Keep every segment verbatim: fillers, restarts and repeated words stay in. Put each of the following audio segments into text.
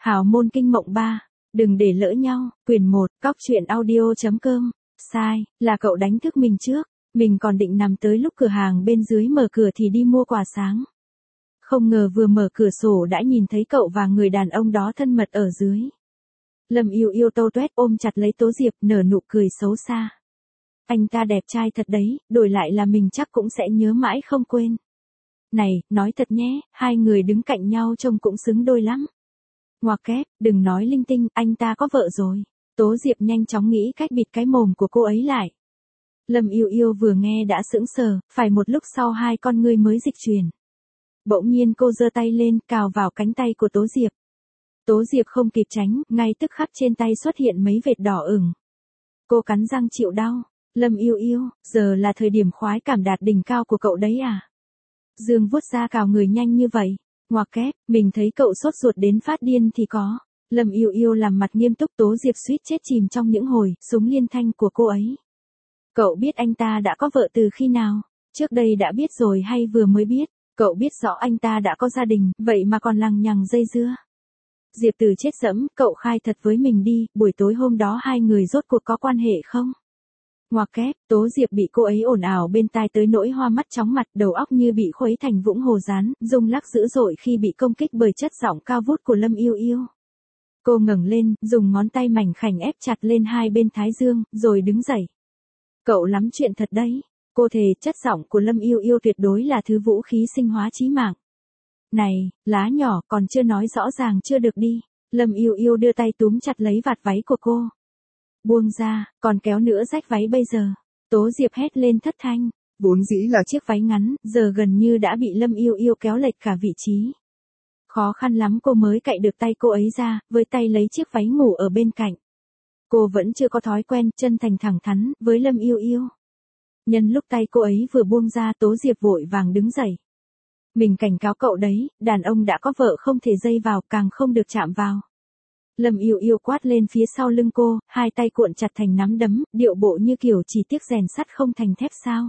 Hào môn kinh mộng ba. Đừng để lỡ nhau. Quyền một. Cóc truyện audio.com. Sai, là cậu đánh thức mình trước. Mình còn định nằm tới lúc cửa hàng bên dưới mở cửa thì đi mua quà sáng. Không ngờ vừa mở cửa sổ đã nhìn thấy cậu và người đàn ông đó thân mật ở dưới. Lâm Yêu Yêu Tô Toét ôm chặt lấy Tố Diệp, nở nụ cười xấu xa. Anh ta đẹp trai thật đấy, đổi lại là mình chắc cũng sẽ nhớ mãi không quên. Này, nói thật nhé, hai người đứng cạnh nhau trông cũng xứng đôi lắm. Ngoặc kép, đừng nói linh tinh, anh ta có vợ rồi. Tố Diệp nhanh chóng nghĩ cách bịt cái mồm của cô ấy lại. Lâm Yêu Yêu vừa nghe đã sững sờ, phải một lúc sau hai con ngươi mới dịch chuyển. Bỗng nhiên cô giơ tay lên, cào vào cánh tay của Tố Diệp. Tố Diệp không kịp tránh, ngay tức khắc trên tay xuất hiện mấy vệt đỏ ửng. Cô cắn răng chịu đau. Lâm Yêu Yêu, giờ là thời điểm khoái cảm đạt đỉnh cao của cậu đấy à? Dương vuốt ra cào người nhanh như vậy. Ngoặc kép, mình thấy cậu sốt ruột đến phát điên thì có. Lâm Yêu Yêu làm mặt nghiêm túc. Tố Diệp suýt chết chìm trong những hồi súng liên thanh của cô ấy. Cậu biết anh ta đã có vợ từ khi nào? Trước đây đã biết rồi hay vừa mới biết? Cậu biết rõ anh ta đã có gia đình, vậy mà còn lằng nhằng dây dưa. Diệp Từ chết dẫm, cậu khai thật với mình đi, buổi tối hôm đó hai người rốt cuộc có quan hệ không? Ngoặc kép, Tố Diệp bị cô ấy ồn ào bên tai tới nỗi hoa mắt chóng mặt, đầu óc như bị khuấy thành vũng hồ rán, rung lắc dữ dội khi bị công kích bởi chất giọng cao vút của Lâm Yêu Yêu. Cô ngẩng lên, dùng ngón tay mảnh khảnh ép chặt lên hai bên thái dương, rồi đứng dậy. Cậu lắm chuyện thật đấy. Cô thề chất giọng của Lâm Yêu Yêu tuyệt đối là thứ vũ khí sinh hóa chí mạng. Này, lá nhỏ, còn chưa nói rõ ràng chưa được đi. Lâm Yêu Yêu đưa tay túm chặt lấy vạt váy của cô. Buông ra, còn kéo nữa rách váy bây giờ. Tố Diệp hét lên thất thanh. Vốn dĩ là chiếc váy ngắn, giờ gần như đã bị Lâm Yêu Yêu kéo lệch cả vị trí. Khó khăn lắm cô mới cạy được tay cô ấy ra, với tay lấy chiếc váy ngủ ở bên cạnh. Cô vẫn chưa có thói quen, chân thành thẳng thắn, với Lâm Yêu Yêu. Nhân lúc tay cô ấy vừa buông ra, Tố Diệp vội vàng đứng dậy. Mình cảnh cáo cậu đấy, đàn ông đã có vợ không thể dây vào, càng không được chạm vào. Lâm Yêu Yêu quát lên phía sau lưng cô, hai tay cuộn chặt thành nắm đấm, điệu bộ như kiểu chỉ tiếc rèn sắt không thành thép sao.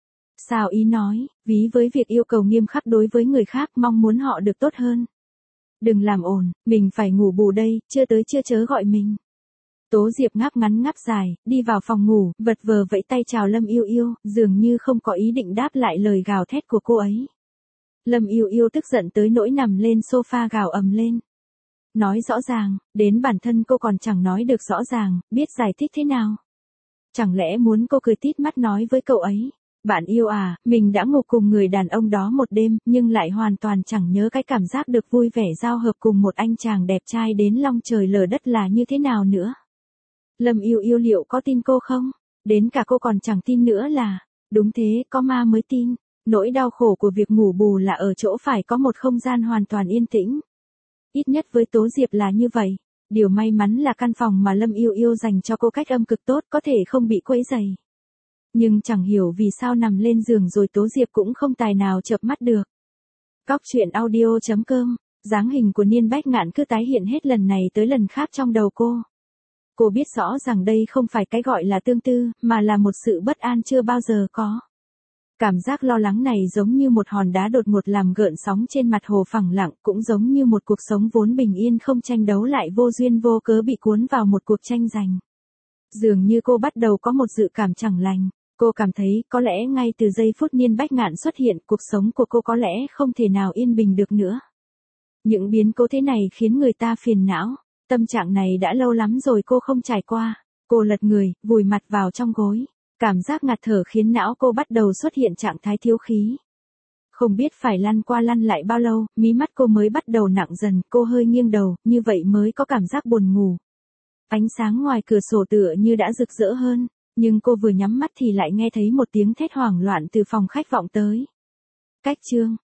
Sao ý nói, ví với việc yêu cầu nghiêm khắc đối với người khác, mong muốn họ được tốt hơn. Đừng làm ồn, mình phải ngủ bù đây, chưa tới chưa chớ gọi mình. Tố Diệp ngáp ngắn ngáp dài, đi vào phòng ngủ, vật vờ vẫy tay chào Lâm Yêu Yêu, dường như không có ý định đáp lại lời gào thét của cô ấy. Lâm Yêu Yêu tức giận tới nỗi nằm lên sofa gào ầm lên. Nói rõ ràng, đến bản thân cô còn chẳng nói được rõ ràng, biết giải thích thế nào. Chẳng lẽ muốn cô cười tít mắt nói với cậu ấy, bạn yêu à, mình đã ngủ cùng người đàn ông đó một đêm, nhưng lại hoàn toàn chẳng nhớ cái cảm giác được vui vẻ giao hợp cùng một anh chàng đẹp trai đến long trời lở đất là như thế nào nữa. Lâm Yêu Yêu liệu có tin cô không? Đến cả cô còn chẳng tin nữa là, đúng thế, có ma mới tin. Nỗi đau khổ của việc ngủ bù là ở chỗ phải có một không gian hoàn toàn yên tĩnh. Ít nhất với Tố Diệp là như vậy. Điều may mắn là căn phòng mà Lâm Yêu Yêu dành cho cô cách âm cực tốt, có thể không bị quấy rầy. Nhưng chẳng hiểu vì sao nằm lên giường rồi Tố Diệp cũng không tài nào chợp mắt được. Cóc truyện audio.com. Dáng hình của Niên Bách Ngạn cứ tái hiện hết lần này tới lần khác trong đầu cô. Cô biết rõ rằng đây không phải cái gọi là tương tư, mà là một sự bất an chưa bao giờ có. Cảm giác lo lắng này giống như một hòn đá đột ngột làm gợn sóng trên mặt hồ phẳng lặng, cũng giống như một cuộc sống vốn bình yên không tranh đấu lại vô duyên vô cớ bị cuốn vào một cuộc tranh giành. Dường như cô bắt đầu có một dự cảm chẳng lành. Cô cảm thấy có lẽ ngay từ giây phút Niên Bách Ngạn xuất hiện, cuộc sống của cô có lẽ không thể nào yên bình được nữa. Những biến cố thế này khiến người ta phiền não. Tâm trạng này đã lâu lắm rồi cô không trải qua. Cô lật người, vùi mặt vào trong gối. Cảm giác ngạt thở khiến não cô bắt đầu xuất hiện trạng thái thiếu khí. Không biết phải lăn qua lăn lại bao lâu, mí mắt cô mới bắt đầu nặng dần, cô hơi nghiêng đầu, như vậy mới có cảm giác buồn ngủ. Ánh sáng ngoài cửa sổ tựa như đã rực rỡ hơn, nhưng cô vừa nhắm mắt thì lại nghe thấy một tiếng thét hoảng loạn từ phòng khách vọng tới. Cách chương,